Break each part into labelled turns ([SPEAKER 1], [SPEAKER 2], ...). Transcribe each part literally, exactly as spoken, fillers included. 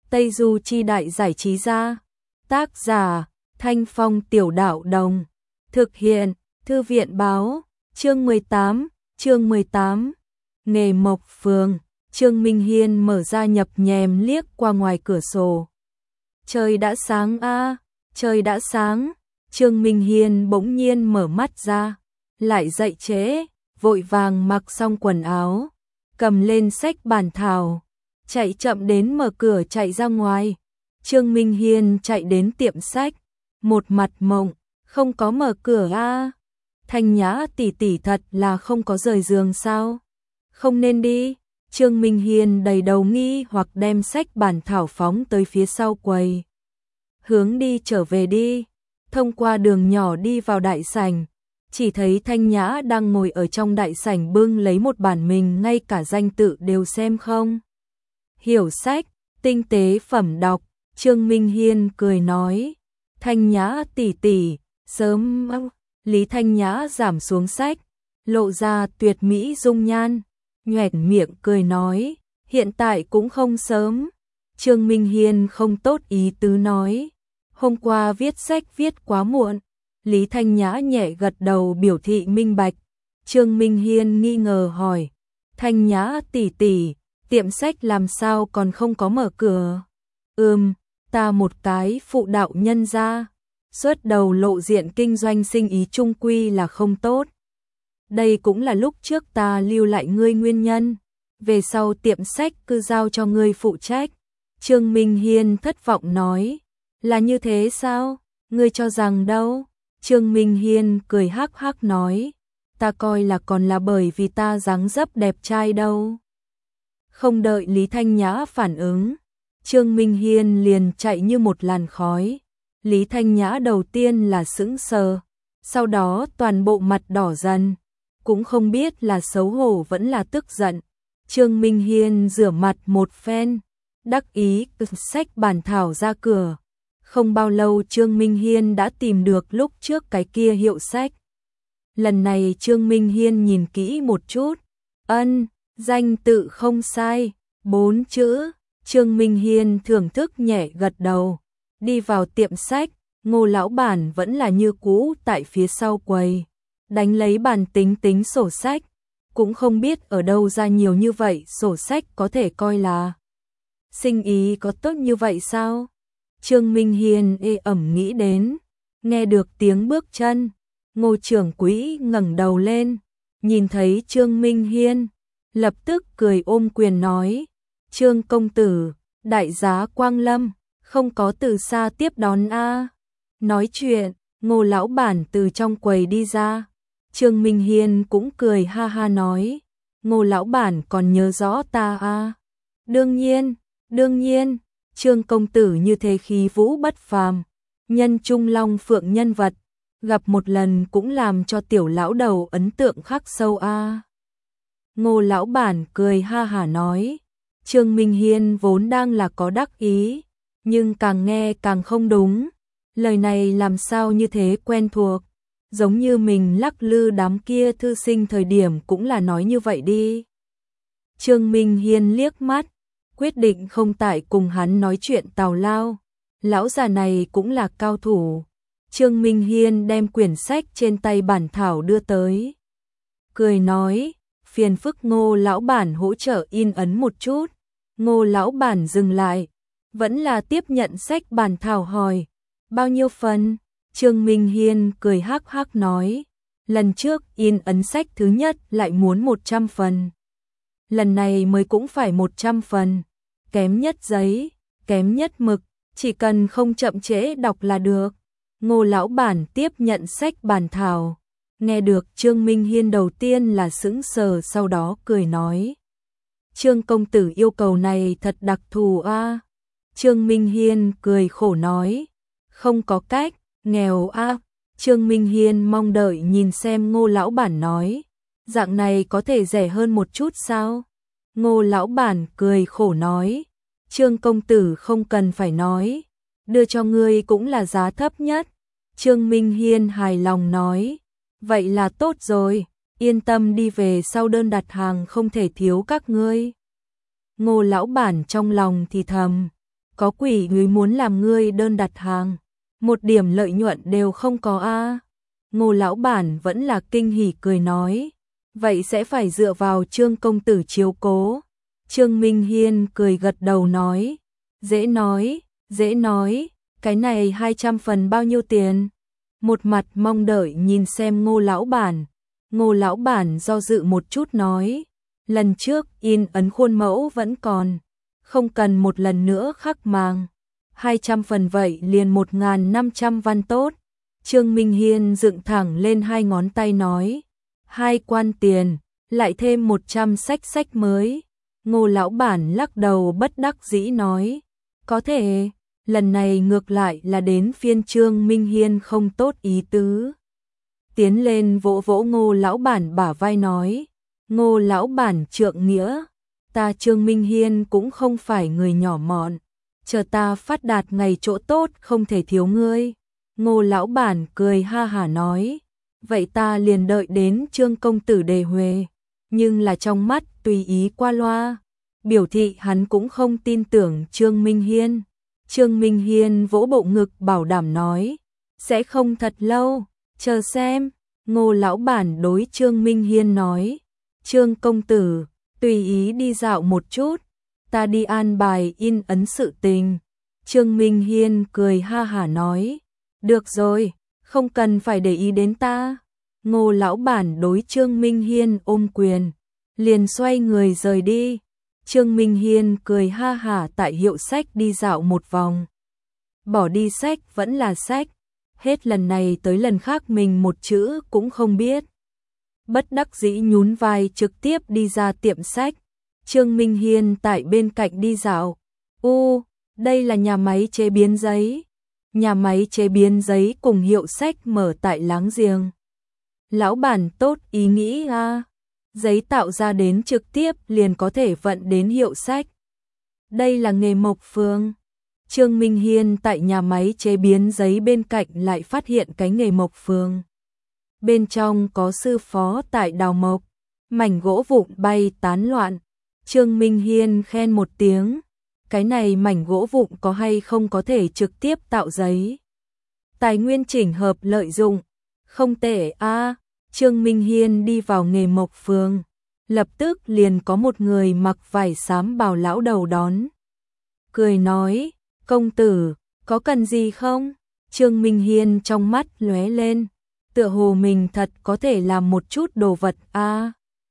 [SPEAKER 1] Tây Du Chi Đại Giải Trí Gia. Tác giả, Thanh Phong Tiểu Đạo Đồng. Thực hiện, Thư viện Báo. Chương mười tám, chương mười tám. Nghề mộc phường. Trương Minh Hiên mở ra nhập nhèm liếc qua ngoài cửa sổ. Trời đã sáng a, à, trời đã sáng. Trương Minh Hiên bỗng nhiên mở mắt ra, lại dậy trễ, vội vàng mặc xong quần áo, cầm lên sách bản thảo, chạy chậm đến mở cửa chạy ra ngoài. Trương Minh Hiên chạy đến tiệm sách, một mặt mộng, không có mở cửa a. À. Thanh Nhã tỷ tỷ thật là không có rời giường sao? Không nên đi. Trương Minh Hiên đầy đầu nghi hoặc đem sách bản thảo phóng tới phía sau quầy. Hướng đi trở về đi. Thông qua đường nhỏ đi vào đại sảnh, chỉ thấy Thanh Nhã đang ngồi ở trong đại sảnh bưng lấy một bản mình ngay cả danh tự đều xem không hiểu sách, tinh tế phẩm đọc. Trương Minh Hiên cười nói, Thanh Nhã tỷ tỷ, sớm. Lý Thanh Nhã giảm xuống sách, lộ ra tuyệt mỹ dung nhan, nhoẻn miệng cười nói, hiện tại cũng không sớm. Trương Minh Hiên không tốt ý tứ nói, hôm qua viết sách viết quá muộn. Lý Thanh Nhã nhẹ gật đầu biểu thị minh bạch. Trương Minh Hiên nghi ngờ hỏi, Thanh Nhã tỷ tỷ, tiệm sách làm sao còn không có mở cửa? Ừm, ta một cái phụ đạo nhân gia, xuất đầu lộ diện kinh doanh sinh ý chung quy là không tốt. Đây cũng là lúc trước ta lưu lại ngươi nguyên nhân, về sau tiệm sách cứ giao cho ngươi phụ trách. Trương Minh Hiên thất vọng nói, là như thế sao? Ngươi cho rằng đâu? Trương Minh Hiên cười hắc hắc nói, ta coi là còn là bởi vì ta dáng dấp đẹp trai đâu. Không đợi Lý Thanh Nhã phản ứng, Trương Minh Hiên liền chạy như một làn khói. Lý Thanh Nhã đầu tiên là sững sờ, sau đó toàn bộ mặt đỏ dần, cũng không biết là xấu hổ vẫn là tức giận. Trương Minh Hiên rửa mặt một phen, đắc ý cực sách bản thảo ra cửa. Không bao lâu Trương Minh Hiên đã tìm được lúc trước cái kia hiệu sách. Lần này Trương Minh Hiên nhìn kỹ một chút, ân, danh tự không sai, bốn chữ. Trương Minh Hiên thưởng thức nhẹ gật đầu, đi vào tiệm sách. Ngô lão bản vẫn là như cũ tại phía sau quầy, đánh lấy bàn tính tính sổ sách, cũng không biết ở đâu ra nhiều như vậy sổ sách, có thể coi là sinh ý có tốt như vậy sao? Trương Minh Hiên ê ẩm nghĩ đến, nghe được tiếng bước chân, Ngô trưởng quỹ ngẩng đầu lên, nhìn thấy Trương Minh Hiên, lập tức cười ôm quyền nói, Trương công tử, đại giá quang lâm, không có từ xa tiếp đón a. Nói chuyện, Ngô lão bản từ trong quầy đi ra. Trương Minh Hiên cũng cười ha ha nói, Ngô lão bản còn nhớ rõ ta a? Đương nhiên, đương nhiên. Trương công tử như thế khí vũ bất phàm, nhân trung long phượng nhân vật, gặp một lần cũng làm cho tiểu lão đầu ấn tượng khắc sâu a. Ngô lão bản cười ha hả nói, Trương Minh Hiên vốn đang là có đắc ý, nhưng càng nghe càng không đúng. Lời này làm sao như thế quen thuộc, giống như mình lắc lư đám kia thư sinh thời điểm cũng là nói như vậy đi. Trương Minh Hiên liếc mắt, quyết định không tại cùng hắn nói chuyện tào lao. Lão già này cũng là cao thủ. Trương Minh Hiên đem quyển sách trên tay bản thảo đưa tới, cười nói, phiền phức Ngô lão bản hỗ trợ in ấn một chút. Ngô lão bản dừng lại, vẫn là tiếp nhận sách bản thảo hỏi, bao nhiêu phần? Trương Minh Hiên cười hắc hắc nói, lần trước in ấn sách thứ nhất lại muốn một trăm phần. Lần này mới cũng phải một trăm phần, kém nhất giấy, kém nhất mực, chỉ cần không chậm trễ đọc là được. Ngô lão bản tiếp nhận sách bản thảo, nghe được Trương Minh Hiên đầu tiên là sững sờ, sau đó cười nói, Trương công tử yêu cầu này thật đặc thù a. À. Trương Minh Hiên cười khổ nói, không có cách, nghèo a. À. Trương Minh Hiên mong đợi nhìn xem Ngô lão bản nói, dạng này có thể rẻ hơn một chút sao? Ngô lão bản cười khổ nói, Trương công tử không cần phải nói, đưa cho ngươi cũng là giá thấp nhất. Trương Minh Hiên hài lòng nói, vậy là tốt rồi, yên tâm đi, về sau đơn đặt hàng không thể thiếu các ngươi. Ngô lão bản trong lòng thì thầm, có quỷ người muốn làm ngươi đơn đặt hàng, một điểm lợi nhuận đều không có a. Ngô lão bản vẫn là kinh hỉ cười nói, vậy sẽ phải dựa vào Trương công tử chiếu cố. Trương Minh Hiên cười gật đầu nói, dễ nói, dễ nói, cái này hai trăm phần bao nhiêu tiền? Một mặt mong đợi nhìn xem Ngô lão bản. Ngô lão bản do dự một chút nói, lần trước in ấn khuôn mẫu vẫn còn, không cần một lần nữa khắc màng. hai trăm phần vậy liền một nghìn năm trăm văn tốt. Trương Minh Hiên dựng thẳng lên hai ngón tay nói, hai quan tiền, lại thêm một trăm sách sách mới. Ngô lão bản lắc đầu bất đắc dĩ nói, có thể, lần này ngược lại là đến phiên Trương Minh Hiên không tốt ý tứ. Tiến lên vỗ vỗ Ngô lão bản bả vai nói, Ngô lão bản trượng nghĩa, ta Trương Minh Hiên cũng không phải người nhỏ mọn, chờ ta phát đạt ngày chỗ tốt không thể thiếu ngươi. Ngô lão bản cười ha hả nói, vậy ta liền đợi đến Trương công tử đề huề, nhưng là trong mắt tùy ý qua loa, biểu thị hắn cũng không tin tưởng Trương Minh Hiên. Trương Minh Hiên vỗ bộ ngực bảo đảm nói, sẽ không thật lâu, chờ xem. Ngô lão bản đối Trương Minh Hiên nói, Trương công tử, tùy ý đi dạo một chút, ta đi an bài in ấn sự tình. Trương Minh Hiên cười ha hả nói, được rồi, không cần phải để ý đến ta. Ngô lão bản đối Trương Minh Hiên ôm quyền, liền xoay người rời đi. Trương Minh Hiên cười ha hả tại hiệu sách đi dạo một vòng. Bỏ đi sách vẫn là sách, hết lần này tới lần khác mình một chữ cũng không biết. Bất đắc dĩ nhún vai trực tiếp đi ra tiệm sách. Trương Minh Hiên tại bên cạnh đi dạo. U, đây là nhà máy chế biến giấy. Nhà máy chế biến giấy cùng hiệu sách mở tại láng giềng. Lão bản tốt ý nghĩ a. Giấy tạo ra đến trực tiếp liền có thể vận đến hiệu sách. Đây là nghề mộc phương. Trương Minh Hiên tại nhà máy chế biến giấy bên cạnh lại phát hiện cái nghề mộc phương. Bên trong có sư phó tại đào mộc, mảnh gỗ vụn bay tán loạn. Trương Minh Hiên khen một tiếng, cái này mảnh gỗ vụn có hay không có thể trực tiếp tạo giấy. Tài nguyên chỉnh hợp lợi dụng, không tệ a. Trương Minh Hiên đi vào nghề mộc phương, lập tức liền có một người mặc vải xám bào lão đầu đón. Cười nói, công tử, có cần gì không? Trương Minh Hiên trong mắt lóe lên, tựa hồ mình thật có thể làm một chút đồ vật a. À.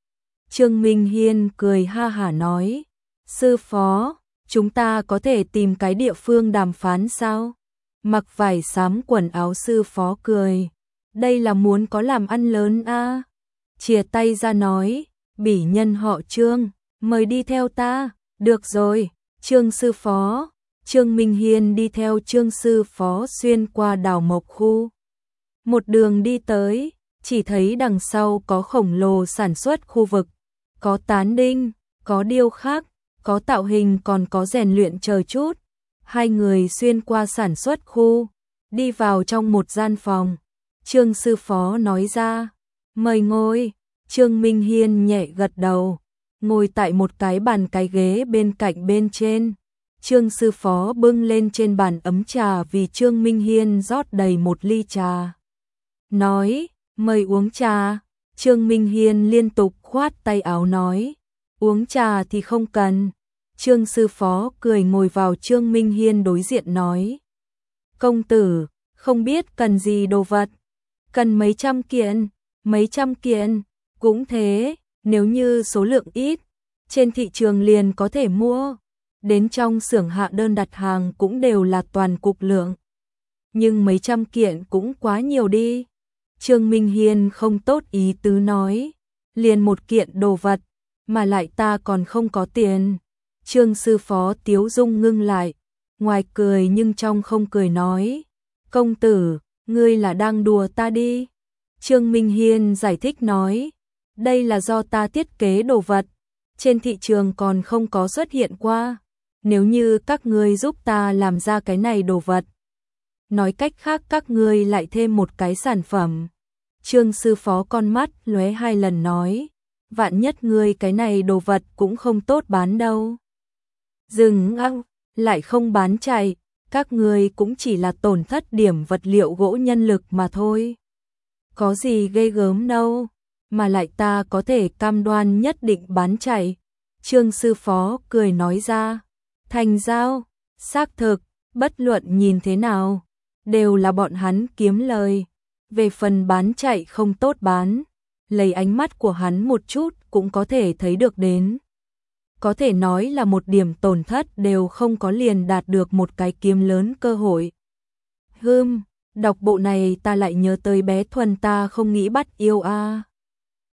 [SPEAKER 1] Trương Minh Hiên cười ha hả nói, sư phó, chúng ta có thể tìm cái địa phương đàm phán sao? Mặc vải xám quần áo sư phó cười, đây là muốn có làm ăn lớn a. À. Chìa tay ra nói, bỉ nhân họ Trương, mời đi theo ta. Được rồi, Trương sư phó. Trương Minh Hiên đi theo Trương sư phó xuyên qua đào mộc khu. Một đường đi tới, chỉ thấy đằng sau có khổng lồ sản xuất khu vực, có tán đinh, có điêu khắc, có tạo hình còn có rèn luyện chờ chút. Hai người xuyên qua sản xuất khu, đi vào trong một gian phòng. Trương sư phó nói ra, mời ngồi. Trương Minh Hiên nhẹ gật đầu, ngồi tại một cái bàn cái ghế bên cạnh bên trên. Trương sư phó bưng lên trên bàn ấm trà vì Trương Minh Hiên rót đầy một ly trà. Nói, mời uống trà. Trương Minh Hiên liên tục khoát tay áo nói, uống trà thì không cần. Trương sư phó cười ngồi vào Trương Minh Hiên đối diện nói, công tử, không biết cần gì đồ vật. Cần mấy trăm kiện, mấy trăm kiện, cũng thế, nếu như số lượng ít, trên thị trường liền có thể mua. Đến trong xưởng hạ đơn đặt hàng cũng đều là toàn cục lượng. Nhưng mấy trăm kiện cũng quá nhiều đi. Trương Minh Hiên không tốt ý tứ nói, liền một kiện đồ vật, mà lại ta còn không có tiền. Trương sư phó tiếu dung ngưng lại, ngoài cười nhưng trong không cười nói, công tử, ngươi là đang đùa ta đi. Trương Minh Hiên giải thích nói, đây là do ta thiết kế đồ vật, trên thị trường còn không có xuất hiện qua. Nếu như các ngươi giúp ta làm ra cái này đồ vật, nói cách khác các ngươi lại thêm một cái sản phẩm. Trương sư phó con mắt lóe hai lần nói, vạn nhất ngươi cái này đồ vật cũng không tốt bán đâu. Dừng ăng, lại không bán chạy, các ngươi cũng chỉ là tổn thất điểm vật liệu gỗ nhân lực mà thôi. Có gì ghê gớm đâu, mà lại ta có thể cam đoan nhất định bán chạy. Trương sư phó cười nói ra, thành giao, xác thực, bất luận nhìn thế nào, đều là bọn hắn kiếm lời. Về phần bán chạy không tốt bán, lấy ánh mắt của hắn một chút cũng có thể thấy được đến. Có thể nói là một điểm tổn thất đều không có liền đạt được một cái kiếm lớn cơ hội. Hừm, đọc bộ này ta lại nhớ tới bé Thuần ta không nghĩ bắt yêu a.